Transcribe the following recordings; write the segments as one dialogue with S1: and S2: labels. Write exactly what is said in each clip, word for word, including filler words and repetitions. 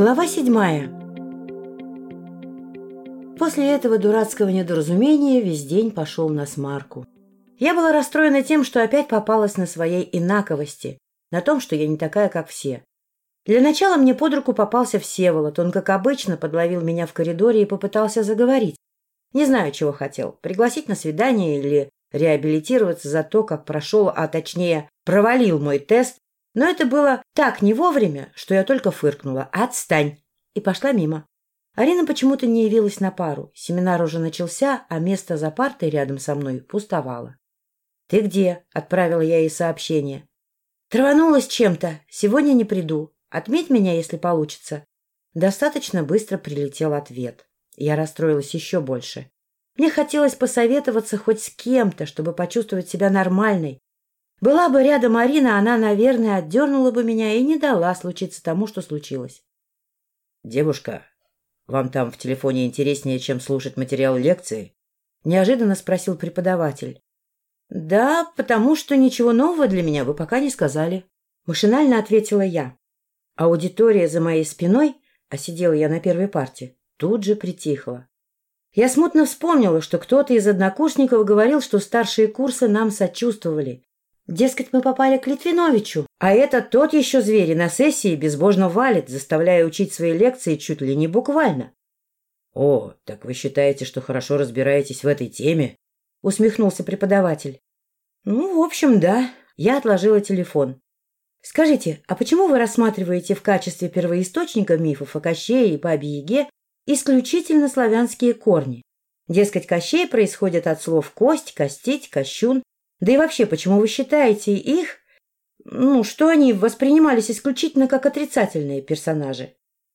S1: Глава седьмая. После этого дурацкого недоразумения весь день пошел насмарку. Я была расстроена тем, что опять попалась на своей инаковости, на том, что я не такая, как все. Для начала мне под руку попался Всеволод. Он, как обычно, подловил меня в коридоре и попытался заговорить. Не знаю, чего хотел. Пригласить на свидание или реабилитироваться за то, как прошел, а точнее провалил мой тест. Но это было так не вовремя, что я только фыркнула «Отстань!» и пошла мимо. Арина почему-то не явилась на пару. Семинар уже начался, а место за партой рядом со мной пустовало. «Ты где?» — отправила я ей сообщение. «Траванулась чем-то. Сегодня не приду. Отметь меня, если получится». Достаточно быстро прилетел ответ. Я расстроилась еще больше. Мне хотелось посоветоваться хоть с кем-то, чтобы почувствовать себя нормальной. Была бы рядом Арина, она, наверное, отдернула бы меня и не дала случиться тому, что случилось.
S2: «Девушка, вам там в телефоне интереснее, чем слушать материал лекции?»
S1: — неожиданно спросил преподаватель. «Да, потому что ничего нового для меня вы пока не сказали», — машинально ответила я. Аудитория за моей спиной, а сидела я на первой парте, тут же притихла. Я смутно вспомнила, что кто-то из однокурсников говорил, что старшие курсы нам сочувствовали. Дескать, мы попали к Литвиновичу, а этот тот еще зверь и на сессии безбожно валит, заставляя учить свои лекции чуть ли не буквально.
S2: — О, так вы считаете, что хорошо разбираетесь в этой теме?
S1: — усмехнулся преподаватель. — Ну, в общем, да. Я отложила телефон. — Скажите, а почему вы рассматриваете в качестве первоисточника мифов о Кащее и Бабе-Яге исключительно славянские корни? Дескать, Кощей происходит от слов «кость», «костить», «кощун». Да и вообще, почему вы считаете их, ну, что они воспринимались исключительно как отрицательные персонажи?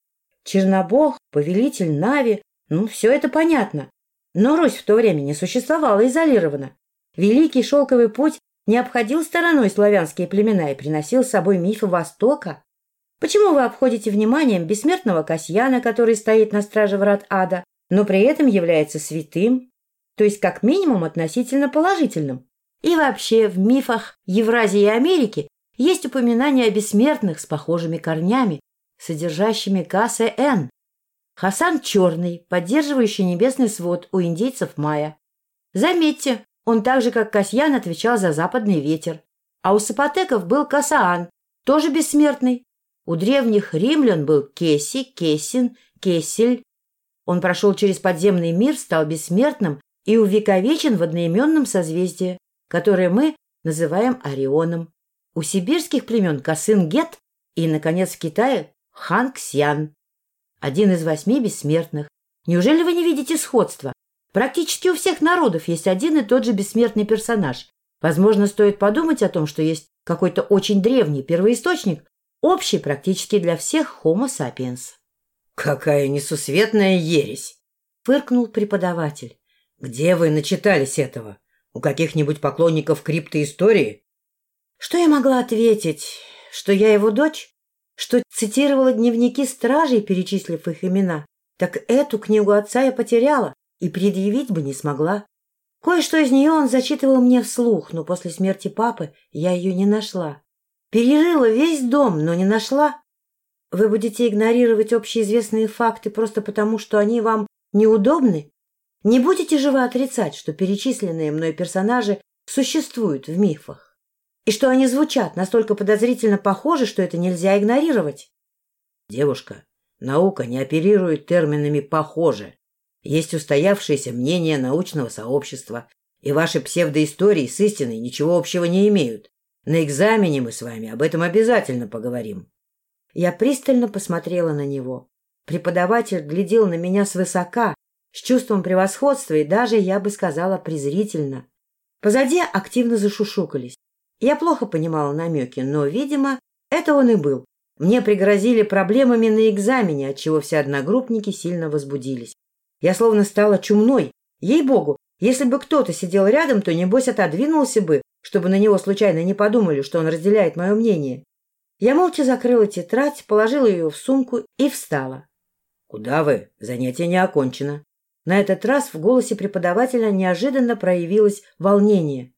S1: Чернобог, повелитель Нави, ну, все это понятно. Но Русь в то время не существовала изолированно. Великий шелковый путь не обходил стороной славянские племена и приносил с собой мифы Востока. Почему вы обходите вниманием бессмертного Касьяна, который стоит на страже врат ада, но при этом является святым, то есть как минимум относительно положительным? И вообще в мифах Евразии и Америки есть упоминания о бессмертных с похожими корнями, содержащими КСН. Хасан Черный, поддерживающий небесный свод у индейцев майя. Заметьте, он так же, как Касьян, отвечал за западный ветер. А у сапотеков был Касаан, тоже бессмертный. У древних римлян был Кеси, Кесин, Кесель. Он прошел через подземный мир, стал бессмертным и увековечен в одноименном созвездии, которое мы называем Орионом. У сибирских племен Касын-Гет и, наконец, в Китае Хан-Ксян. Один из восьми бессмертных. Неужели вы не видите сходства? Практически у всех народов есть один и тот же бессмертный персонаж. Возможно, стоит подумать о том, что есть какой-то очень древний первоисточник, общий практически для всех Homo sapiens.
S2: «Какая несусветная ересь!» — фыркнул преподаватель. «Где вы начитались этого? У каких-нибудь поклонников криптоистории?»
S1: Что я могла ответить? Что я его дочь? Что цитировала дневники стражей, перечислив их имена? Так эту книгу отца я потеряла и предъявить бы не смогла. Кое-что из нее он зачитывал мне вслух, но после смерти папы я ее не нашла. Перерыла весь дом, но не нашла. Вы будете игнорировать общеизвестные факты просто потому, что они вам неудобны? Не будете же вы отрицать, что перечисленные мной персонажи существуют в мифах? И что они звучат настолько подозрительно похожи, что это нельзя игнорировать?
S2: Девушка, наука не оперирует терминами «похоже». Есть устоявшееся мнение научного сообщества, и ваши псевдоистории с истиной ничего общего не имеют. На экзамене мы с вами об этом обязательно поговорим.
S1: Я пристально посмотрела на него. Преподаватель глядел на меня свысока, с чувством превосходства и даже, я бы сказала, презрительно. Позади активно зашушукались. Я плохо понимала намеки, но, видимо, это он и был. Мне пригрозили проблемами на экзамене, отчего все одногруппники сильно возбудились. Я словно стала чумной. Ей-богу, если бы кто-то сидел рядом, то, небось, отодвинулся бы, чтобы на него случайно не подумали, что он разделяет мое мнение. Я молча закрыла тетрадь, положила ее в сумку и встала.
S2: — Куда вы? Занятие не окончено. На этот раз в голосе преподавателя неожиданно проявилось волнение.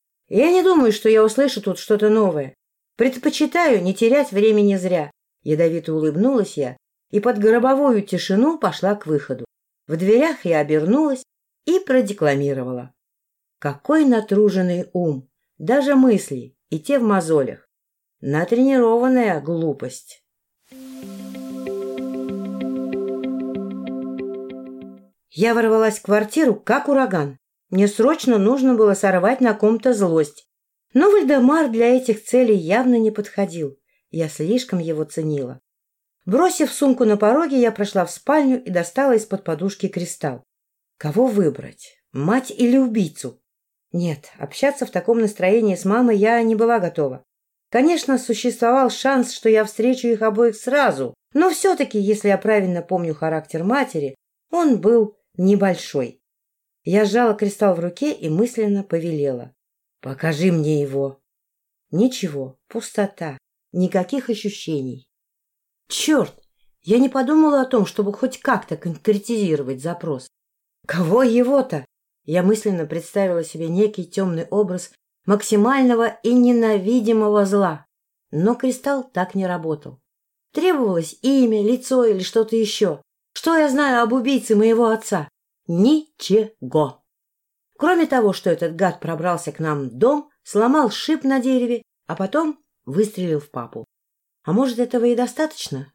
S2: «Я не думаю, что я услышу тут что-то новое. Предпочитаю не терять времени зря». Ядовито улыбнулась я
S1: и под гробовую тишину пошла к выходу. В дверях я обернулась и продекламировала. Какой натруженный ум, даже мысли, и те в мозолях. Натренированная глупость. Я ворвалась в квартиру, как ураган. Мне срочно нужно было сорвать на ком-то злость. Но Вальдемар для этих целей явно не подходил. Я слишком его ценила. Бросив сумку на пороге, я прошла в спальню и достала из-под подушки кристалл. Кого выбрать? Мать или убийцу? Нет, общаться в таком настроении с мамой я не была готова. Конечно, существовал шанс, что я встречу их обоих сразу, но все-таки, если я правильно помню характер матери, он был небольшой. Я сжала кристалл в руке и мысленно повелела. «Покажи мне его». Ничего, пустота, никаких ощущений. Черт, я не подумала о том, чтобы хоть как-то конкретизировать запрос. Кого его-то? Я мысленно представила себе некий темный образ максимального и ненавидимого зла. Но кристалл так не работал. Требовалось имя, лицо или что-то еще. Что я знаю об убийце моего отца? Ничего. Кроме того, что этот гад пробрался к нам в дом, сломал шип на дереве, а потом выстрелил в папу. А может, этого и достаточно?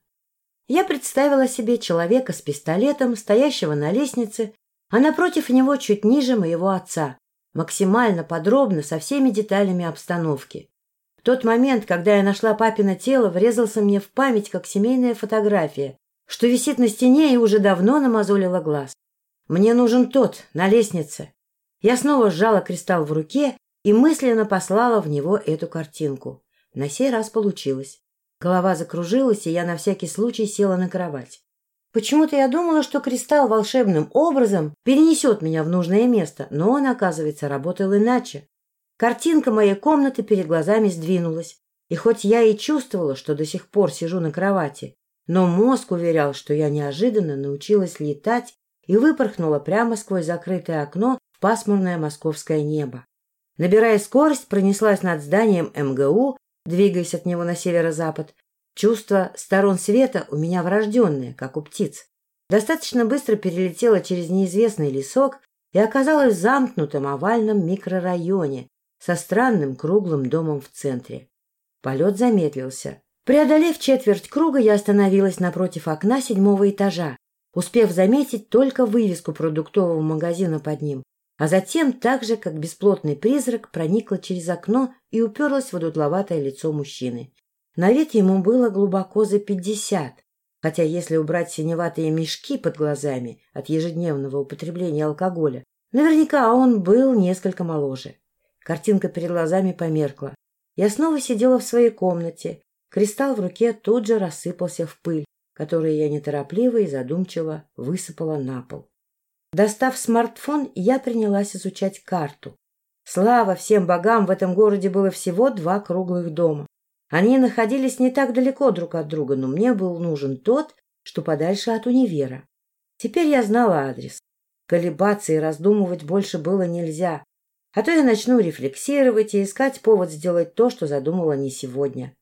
S1: Я представила себе человека с пистолетом, стоящего на лестнице, а напротив него чуть ниже моего отца, максимально подробно, со всеми деталями обстановки. В тот момент, когда я нашла папино тело, врезался мне в память как семейная фотография, что висит на стене и уже давно намазолила глаз. Мне нужен тот, на лестнице. Я снова сжала кристалл в руке и мысленно послала в него эту картинку. На сей раз получилось. Голова закружилась, и я на всякий случай села на кровать. Почему-то я думала, что кристалл волшебным образом перенесет меня в нужное место, но он, оказывается, работал иначе. Картинка моей комнаты перед глазами сдвинулась, и хоть я и чувствовала, что до сих пор сижу на кровати, но мозг уверял, что я неожиданно научилась летать и выпорхнула прямо сквозь закрытое окно в пасмурное московское небо. Набирая скорость, пронеслась над зданием эм гэ у, двигаясь от него на северо-запад. Чувство сторон света у меня врожденное, как у птиц. Достаточно быстро перелетела через неизвестный лесок и оказалась в замкнутом овальном микрорайоне со странным круглым домом в центре. Полет замедлился. Преодолев четверть круга, я остановилась напротив окна седьмого этажа, успев заметить только вывеску продуктового магазина под ним, а затем, так же, как бесплотный призрак, проникла через окно и уперлась в одутловатое лицо мужчины. На вид ему было глубоко за пятьдесят, хотя если убрать синеватые мешки под глазами от ежедневного употребления алкоголя, наверняка он был несколько моложе. Картинка перед глазами померкла. Я снова сидела в своей комнате. Кристалл в руке тут же рассыпался в пыль, которую я неторопливо и задумчиво высыпала на пол. Достав смартфон, я принялась изучать карту. Слава всем богам, в этом городе было всего два круглых дома. Они находились не так далеко друг от друга, но мне был нужен тот, что подальше от универа. Теперь я знала адрес. Колебаться и раздумывать больше было нельзя. А то я начну рефлексировать и искать повод сделать то, что задумала не сегодня.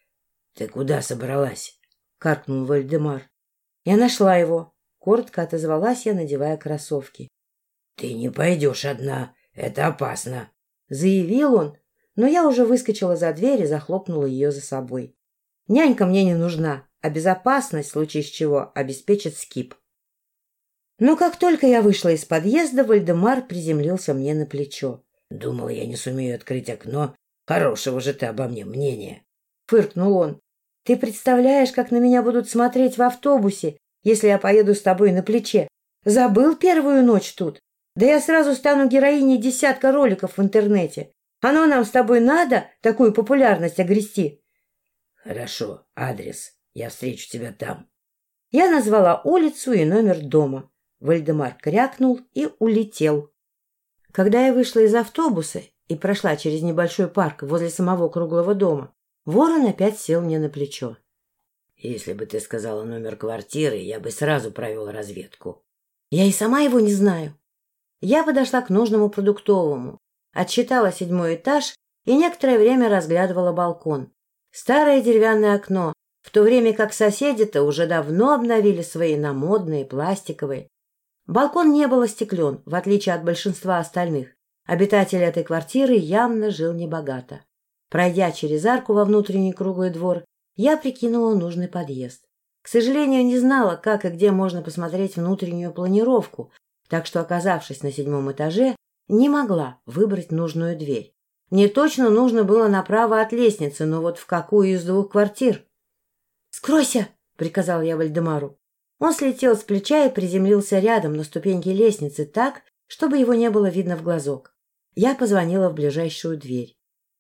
S1: — Ты куда собралась? — каркнул Вальдемар. Я нашла его. Коротко отозвалась я, надевая кроссовки. — Ты не пойдешь одна. Это опасно. — заявил он, но я уже выскочила за дверь и захлопнула ее за собой. Нянька мне не нужна, а безопасность, в случае с чего, обеспечит Скип. Но как только я вышла из подъезда, Вальдемар приземлился мне на плечо. — Думал, я не сумею открыть окно. Хорошего же ты обо мне мнения. — фыркнул он. — Ты представляешь, как на меня будут смотреть в автобусе, если я поеду с тобой на плече? Забыл первую ночь тут? Да я сразу стану героиней десятка роликов в интернете. Оно нам с тобой надо такую популярность огрести? — Хорошо, адрес. Я встречу тебя там. Я назвала улицу и номер дома. Вальдемар крякнул и улетел. Когда я вышла из автобуса и прошла через небольшой парк возле самого круглого дома, ворон опять сел мне на плечо. — Если бы ты сказала номер квартиры, я бы сразу провел разведку. Я и сама его не знаю. Я подошла к нужному продуктовому, отсчитала седьмой этаж и некоторое время разглядывала балкон. Старое деревянное окно, в то время как соседи-то уже давно обновили свои намодные, пластиковые. Балкон не был остеклен, в отличие от большинства остальных. Обитатель этой квартиры явно жил небогато. Пройдя через арку во внутренний круглый двор, я прикинула нужный подъезд. К сожалению, не знала, как и где можно посмотреть внутреннюю планировку, так что, оказавшись на седьмом этаже, не могла выбрать нужную дверь. Мне точно нужно было направо от лестницы, но вот в какую из двух квартир? «Скройся!» — приказал я Вальдемару. Он слетел с плеча и приземлился рядом на ступеньке лестницы так, чтобы его не было видно в глазок. Я позвонила в ближайшую дверь.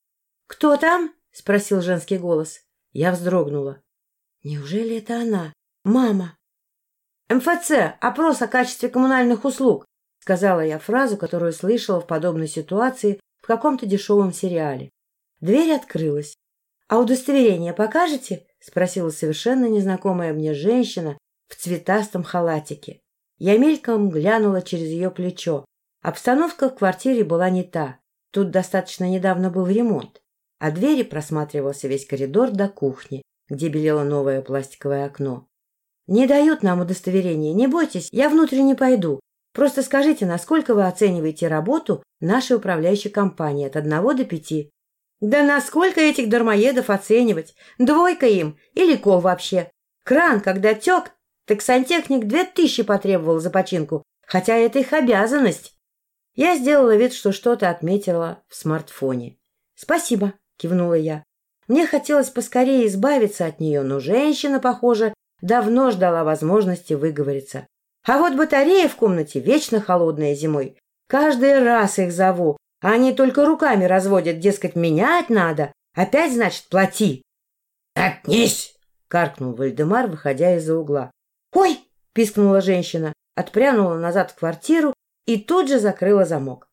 S1: «Кто там?» — спросил женский голос. Я вздрогнула. Неужели это она? Мама? «эм эф цэ, опрос о качестве коммунальных услуг», — сказала я фразу, которую слышала в подобной ситуации в каком-то дешевом сериале. Дверь открылась. «А удостоверение покажете?» — спросила совершенно незнакомая мне женщина в цветастом халатике. Я мельком глянула через ее плечо. Обстановка в квартире была не та. Тут достаточно недавно был ремонт. А двери просматривался весь коридор до кухни, где белело новое пластиковое окно. «Не дают нам удостоверения, не бойтесь, я внутрь не пойду. Просто скажите, насколько вы оцениваете работу нашей управляющей компании от одного до пяти?» «Да насколько этих дармоедов оценивать? Двойка им или кол вообще? Кран, когда тек, так сантехник две тысячи потребовал за починку, хотя это их обязанность». Я сделала вид, что что-то отметила в смартфоне. «Спасибо», — кивнула я. Мне хотелось поскорее избавиться от нее, но женщина, похоже, давно ждала возможности выговориться. А вот батареи в комнате вечно холодные зимой. Каждый раз их зову, а они только руками разводят, дескать, менять надо. Опять, значит, плати. «Отнись!» — каркнул Вальдемар, выходя из-за угла. «Ой!» — пискнула женщина, отпрянула назад в квартиру и тут же закрыла замок.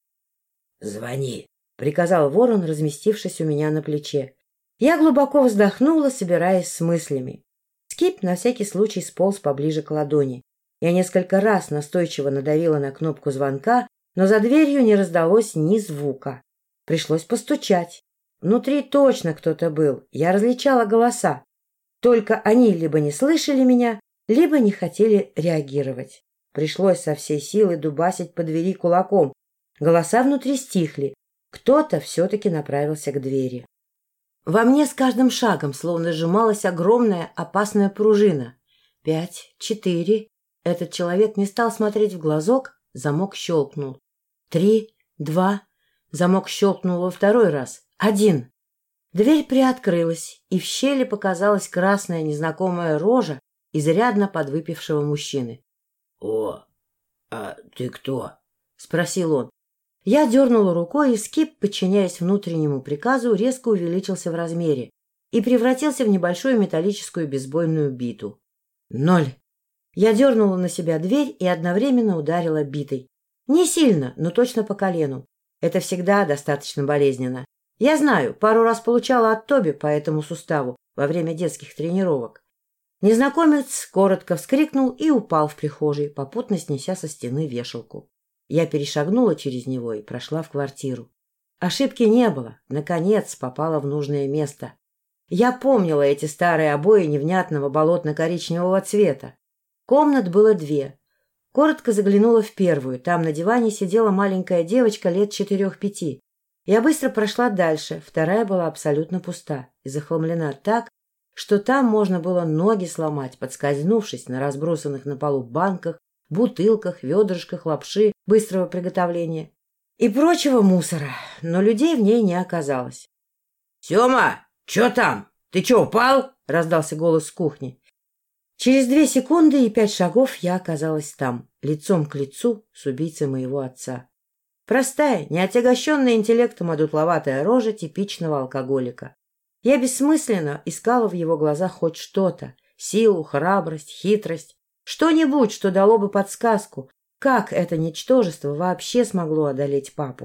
S1: «Звони!» — приказал ворон, разместившись у меня на плече. Я глубоко вздохнула, собираясь с мыслями. Скип на всякий случай сполз поближе к ладони. Я несколько раз настойчиво надавила на кнопку звонка, но за дверью не раздалось ни звука. Пришлось постучать. Внутри точно кто-то был, я различала голоса. Только они либо не слышали меня, либо не хотели реагировать. Пришлось со всей силы дубасить по двери кулаком. Голоса внутри стихли. Кто-то все-таки направился к двери. Во мне с каждым шагом словно сжималась огромная опасная пружина. Пять, четыре. Этот человек не стал смотреть в глазок, замок щелкнул. Три, два. Замок щелкнул во второй раз. Один. Дверь приоткрылась, и в щели показалась красная незнакомая рожа изрядно подвыпившего мужчины. — О, а ты кто? — спросил он. Я дернула рукой, и Скип, подчиняясь внутреннему приказу, резко увеличился в размере и превратился в небольшую металлическую бейсбольную биту. Ноль. Я дернула на себя дверь и одновременно ударила битой. Не сильно, но точно по колену. Это всегда достаточно болезненно. Я знаю, пару раз получала от Тоби по этому суставу во время детских тренировок. Незнакомец коротко вскрикнул и упал в прихожей, попутно снеся со стены вешалку. Я перешагнула через него и прошла в квартиру. Ошибки не было. Наконец попала в нужное место. Я помнила эти старые обои невнятного болотно-коричневого цвета. Комнат было две. Коротко заглянула в первую. Там на диване сидела маленькая девочка лет четырех-пяти. Я быстро прошла дальше. Вторая была абсолютно пуста и захламлена так, что там можно было ноги сломать, подскользнувшись на разбросанных на полу банках, бутылках, ведрышках лапши быстрого приготовления и прочего мусора, но людей в ней не оказалось. — Сема, чё там? Ты чё, упал? — раздался голос с кухни. Через две секунды и пять шагов я оказалась там, лицом к лицу с убийцей моего отца. Простая, неотягощенная интеллектом одутловатая рожа типичного алкоголика. Я бессмысленно искала в его глазах хоть что-то — силу, храбрость, хитрость. Что-нибудь, что дало бы подсказку, как это ничтожество вообще смогло одолеть папу.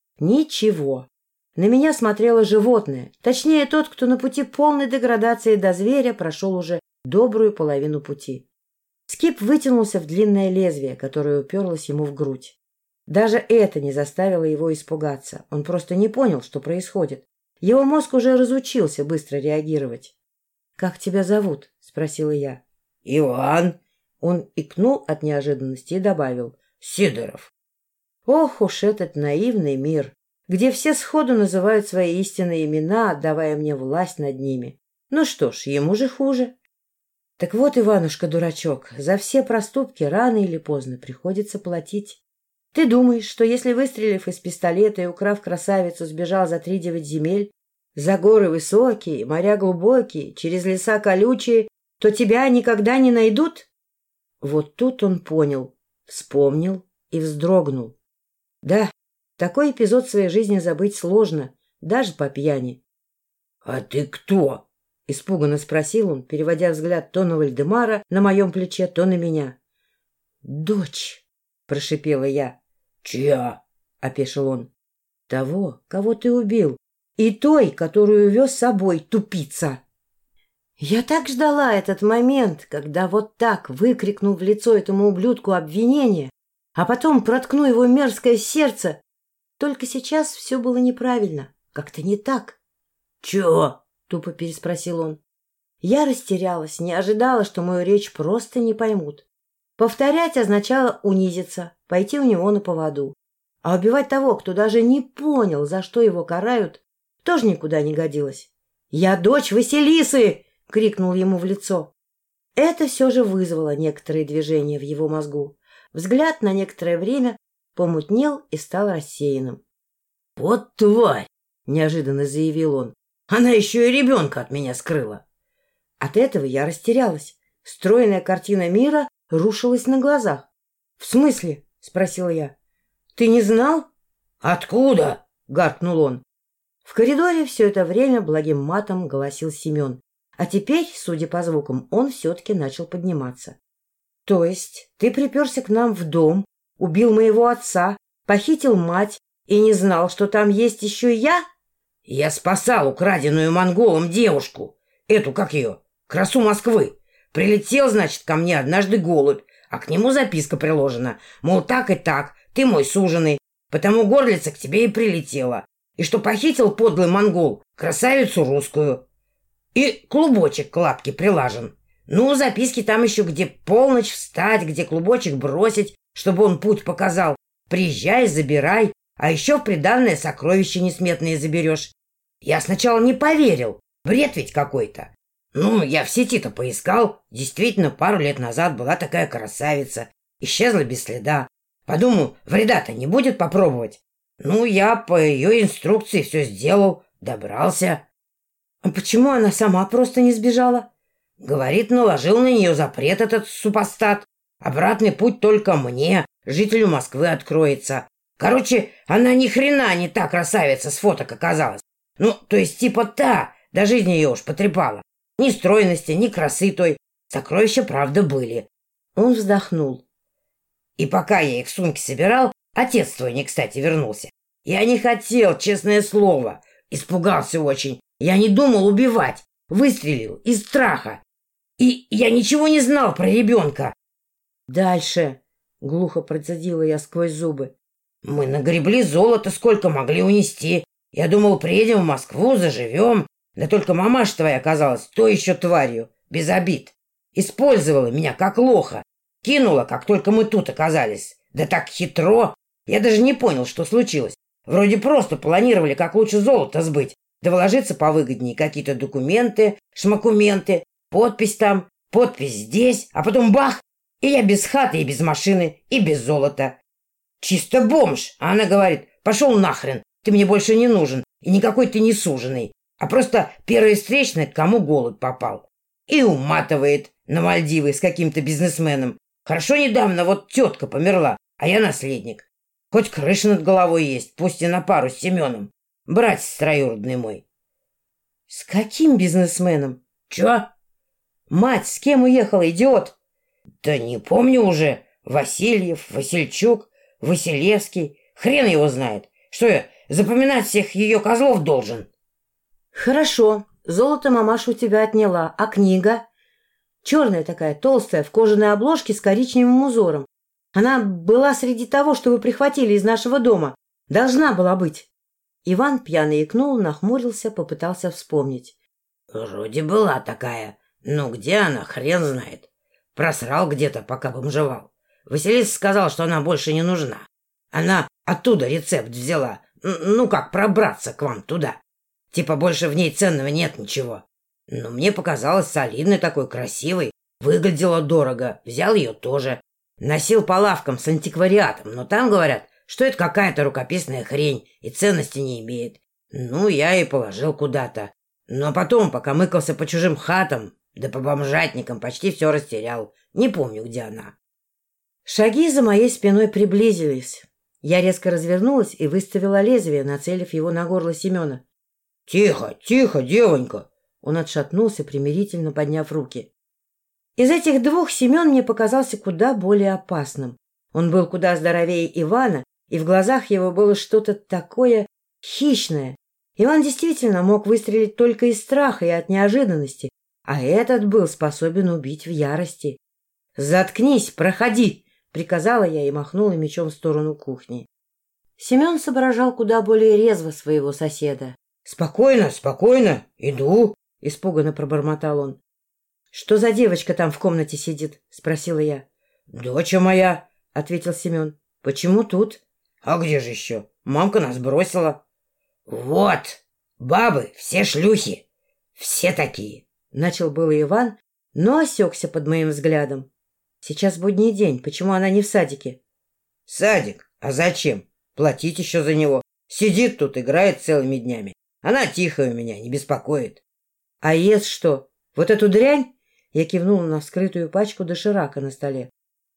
S1: Ничего. На меня смотрело животное, точнее тот, кто на пути полной деградации до зверя прошел уже добрую половину пути. Скип вытянулся в длинное лезвие, которое уперлось ему в грудь. Даже это не заставило его испугаться, он просто не понял, что происходит. Его мозг уже разучился быстро реагировать. Как тебя зовут? — спросила я.
S2: — Иван.
S1: Он икнул от неожиданности и добавил.
S2: — Сидоров.
S1: Ох уж этот наивный мир, где все сходу называют свои истинные имена, отдавая мне власть над ними. Ну что ж, ему же хуже. Так вот, Иванушка-дурачок, за все проступки рано или поздно приходится платить. Ты думаешь, что если, выстрелив из пистолета и украв красавицу, сбежал за три девять земель, за горы высокие, моря глубокие, через леса колючие, то тебя никогда не найдут? Вот тут он понял, вспомнил и вздрогнул. Да, такой эпизод в своей жизни забыть сложно, даже по пьяни.
S2: — А ты кто?
S1: — испуганно спросил он, переводя взгляд то на Вальдемара на моем плече, то на меня. — Дочь, — прошипела я. —
S2: Чья?
S1: — опешил он. — Того, кого ты убил, и той, которую вез с собой, тупица. Я так ждала этот момент, когда вот так выкрикну в лицо этому ублюдку обвинение, а потом проткну его мерзкое сердце. Только сейчас все было неправильно, как-то не так. — Чего? — тупо переспросил он. Я растерялась, не ожидала, что мою речь просто не поймут. Повторять означало унизиться, пойти у него на поводу. А убивать того, кто даже не понял, за что его карают, тоже никуда не годилось. — Я дочь Василисы! — крикнул ему в лицо. Это все же вызвало некоторые движения в его мозгу. Взгляд на некоторое время помутнел и стал рассеянным.
S2: — Вот тварь! — неожиданно заявил он. — Она еще и ребенка от меня скрыла.
S1: От этого я растерялась. Стройная картина мира рушилась на глазах. — В смысле? — спросила я. — Ты не знал? — Откуда? — гаркнул он. В коридоре все это время благим матом голосил Семен. А теперь, судя по звукам, он все-таки начал подниматься. — То есть ты приперся к нам в дом, убил моего отца, похитил мать и не знал, что там есть еще я?
S2: — Я спасал украденную монголом девушку. Эту, как ее, красу Москвы. Прилетел, значит, ко мне однажды голубь, а к нему записка приложена. Мол, так и так, ты мой суженый, потому горлица к тебе и прилетела. И что похитил подлый монгол красавицу русскую. И клубочек к лапке прилажен. Ну, записки там еще, где полночь встать, где клубочек бросить, чтобы он путь показал. Приезжай, забирай, а еще в приданное сокровища несметные заберешь. Я сначала не поверил, бред ведь какой-то. Ну, я в сети-то поискал. Действительно, пару лет назад была такая красавица. Исчезла без следа. Подумал, вреда-то не будет попробовать. Ну, я по ее инструкции все сделал, добрался.
S1: А почему она сама просто не сбежала?
S2: Говорит, наложил на нее запрет этот супостат. Обратный путь только мне, жителю Москвы, откроется. Короче, она ни хрена не та красавица с фоток оказалась. Ну, то есть типа та, до жизни ее уж потрепала. Ни стройности, ни красы той. Сокровища, правда, были.
S1: Он вздохнул.
S2: И пока я их в сумке собирал, отец твой не кстати вернулся. Я не хотел, честное слово. Испугался очень. Я не думал убивать. Выстрелил из страха. И я ничего не знал про ребенка.
S1: Дальше, глухо процедила я сквозь зубы.
S2: Мы нагребли золото, сколько могли унести. Я думал, приедем в Москву, заживем. Да только мамаша твоя оказалась то еще тварью, без обид. Использовала меня как лоха. Кинула, как только мы тут оказались. Да так хитро. Я даже не понял, что случилось. Вроде просто планировали, как лучше золото сбыть. Да вложиться повыгоднее какие-то документы, шмакументы, подпись там, подпись здесь, а потом бах, и я без хаты и без машины, и без золота. Чисто бомж. А она говорит, пошел нахрен, ты мне больше не нужен, и никакой ты не суженый, а просто первый встречный, к кому голубь попал. И уматывает на Мальдивы с каким-то бизнесменом. Хорошо недавно вот тетка померла, а я наследник. Хоть крыша над головой есть, пусть и на пару с Семеном. Братец троюродный мой.
S1: — С каким бизнесменом?
S2: — Чё?
S1: — Мать с кем уехала, идиот?
S2: — Да не помню уже. Васильев, Васильчук, Василевский. Хрен его знает. Что я, запоминать всех ее козлов должен?
S1: — Хорошо. Золото мамаша у тебя отняла. А книга? Черная такая, толстая, в кожаной обложке с коричневым узором. Она была среди того, что вы прихватили из нашего дома. Должна была быть. Иван пьяно икнул, нахмурился, попытался вспомнить.
S2: Вроде была такая. Ну, где она, хрен знает. Просрал где-то, пока бомжевал. Василиса сказал, что она больше не нужна. Она оттуда рецепт взяла. Ну, как пробраться к вам туда. Типа больше в ней ценного нет ничего. Но мне показалось солидной такой, красивой. Выглядела дорого. Взял ее тоже. Носил по лавкам с антиквариатом. Но там говорят, что это какая-то рукописная хрень и ценности не имеет. Ну, я и положил куда-то. Но потом, пока мыкался по чужим хатам, да по бомжатникам, почти все растерял. Не помню, где она.
S1: Шаги за моей спиной приблизились. Я резко развернулась и выставила лезвие, нацелив его на горло Семена.
S2: — Тихо, тихо, девонька!
S1: Он отшатнулся, примирительно подняв руки. Из этих двух Семен мне показался куда более опасным. Он был куда здоровее Ивана, и в глазах его было что-то такое хищное. Иван действительно мог выстрелить только из страха и от неожиданности, а этот был способен убить в ярости. «Заткнись, проходи!» — приказала я и махнула мечом в сторону кухни. Семен соображал куда более резво своего соседа.
S2: «Спокойно, спокойно, иду!» —
S1: испуганно пробормотал он. «Что за девочка там в комнате сидит?» — спросила я.
S2: «Доча моя!»
S1: — ответил Семен. «Почему тут?»
S2: «А где же еще? Мамка нас бросила». «Вот! Бабы все шлюхи! Все такие!» —
S1: начал было Иван, но осекся под моим взглядом. «Сейчас будний день. Почему она не в садике?»
S2: «Садик? А зачем? Платить еще за него. Сидит тут, играет целыми днями. Она тихая у меня, не беспокоит».
S1: «А ест что? Вот эту дрянь?» Я кивнула на вскрытую пачку доширака на столе.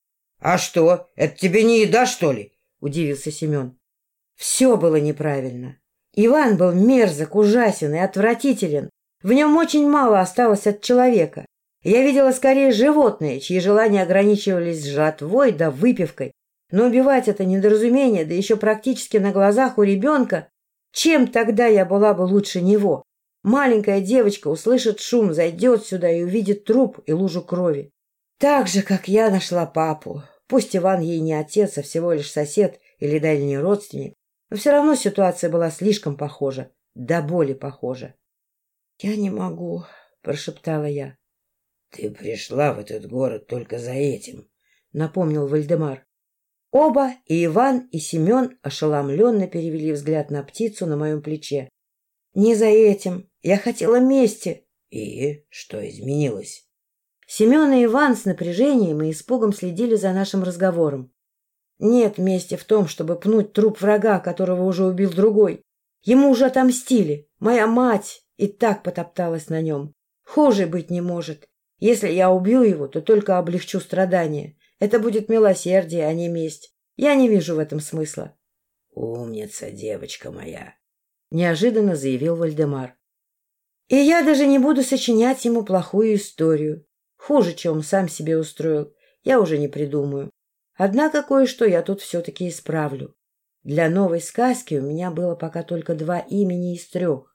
S2: «А что, это тебе не еда, что ли?» —
S1: удивился Семен. Все было неправильно. Иван был мерзок, ужасен и отвратителен. В нем очень мало осталось от человека. Я видела скорее животное, чьи желания ограничивались жратвой да выпивкой. Но убивать это недоразумение, да еще практически на глазах у ребенка, чем тогда я была бы лучше него? Маленькая девочка услышит шум, зайдет сюда и увидит труп и лужу крови. Так же, как я нашла папу. Пусть Иван ей не отец, а всего лишь сосед или дальний родственник, но все равно ситуация была слишком похожа, до боли похожа. — Я не могу, — прошептала я.
S2: — Ты пришла в этот город только за этим,
S1: — напомнил Вальдемар. Оба, и Иван, и Семен, ошеломленно перевели взгляд на птицу на моем плече. — Не за этим. Я хотела мести.
S2: — И что изменилось?
S1: Семен и Иван с напряжением и испугом следили за нашим разговором. Нет мести в том, чтобы пнуть труп врага, которого уже убил другой. Ему уже отомстили. Моя мать и так потопталась на нем. Хуже быть не может. Если я убью его, то только облегчу страдания. Это будет милосердие, а не месть. Я не вижу в этом смысла.
S2: — Умница, девочка моя,
S1: — неожиданно заявил Вальдемар. И я даже не буду сочинять ему плохую историю. Хуже, чем он сам себе устроил, я уже не придумаю. Однако кое-что я тут все-таки исправлю. Для новой сказки у меня было пока только два имени из трех.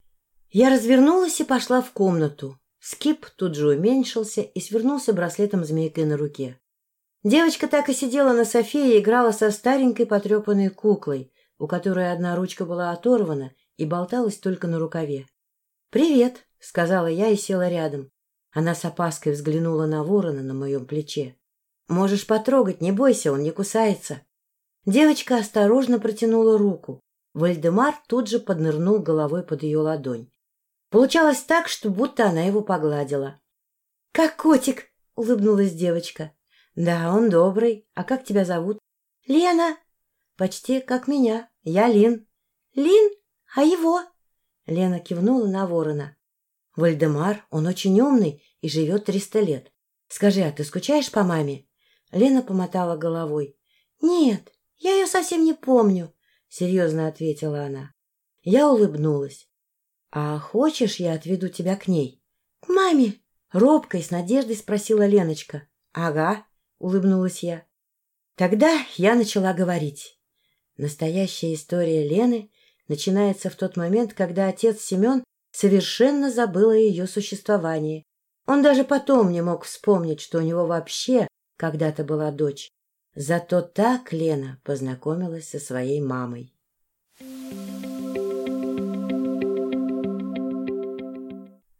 S1: Я развернулась и пошла в комнату. Скип тут же уменьшился и свернулся браслетом-змейкой на руке. Девочка так и сидела на софе и играла со старенькой потрепанной куклой, у которой одна ручка была оторвана и болталась только на рукаве. «Привет», — сказала я и села рядом. Она с опаской взглянула на ворона на моем плече. «Можешь потрогать, не бойся, он не кусается». Девочка осторожно протянула руку. Вальдемар тут же поднырнул головой под ее ладонь. Получалось так, что будто она его погладила. — Как котик! — улыбнулась девочка. — Да, он добрый. А как тебя зовут? — Лена. — Почти как меня. Я Лин. — Лин? А его? Лена кивнула на ворона. — Вальдемар, он очень умный и живет триста лет. Скажи, а ты скучаешь по маме? Лена помотала головой. — Нет, я ее совсем не помню, — серьезно ответила она. Я улыбнулась. — А хочешь, я отведу тебя к ней? — К маме? — робко и с надеждой спросила Леночка. — Ага, — улыбнулась я. Тогда я начала говорить. Настоящая история Лены начинается в тот момент, когда отец Семен совершенно забыл о ее существовании. Он даже потом не мог вспомнить, что у него вообще когда-то была дочь. Зато так Лена познакомилась со своей мамой.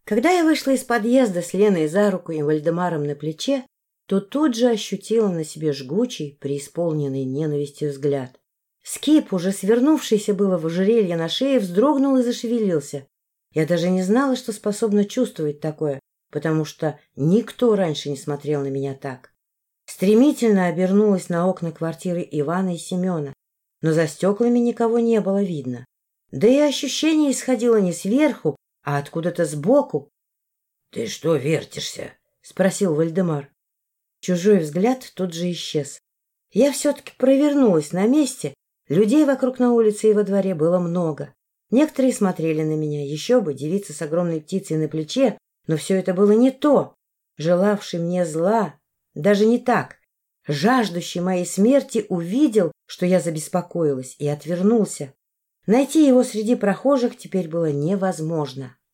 S1: Когда я вышла из подъезда с Леной за руку и Вальдемаром на плече, то тут же ощутила на себе жгучий, преисполненный ненавистью взгляд. Скип, уже свернувшийся было в ожерелье на шее, вздрогнул и зашевелился. Я даже не знала, что способна чувствовать такое, потому что никто раньше не смотрел на меня так. Стремительно обернулась на окна квартиры Ивана и Семена, но за стеклами никого не было видно. Да и ощущение исходило не сверху, а откуда-то сбоку. — Ты что вертишься? — спросил Вальдемар. Чужой взгляд тут же исчез. Я все-таки провернулась на месте. Людей вокруг на улице и во дворе было много. Некоторые смотрели на меня, еще бы, девица с огромной птицей на плече, но все это было не то. Желавший мне зла, даже не так, жаждущий моей смерти увидел, что я забеспокоилась, и отвернулся. Найти его среди прохожих теперь было невозможно.